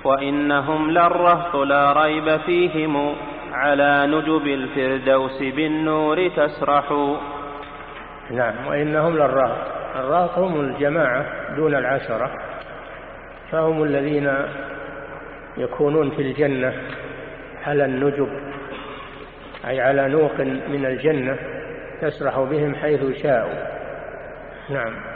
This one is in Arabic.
وإنهم للرهط لا ريب فيهم على نجب الفردوس بالنور تسرح. نعم، وإنهم للرهط. الرهط هم الجماعة دون العشرة، فهم الذين يكونون في الجنة على النجب، أي على نوق من الجنة تسرح بهم حيث شاءوا. نعم.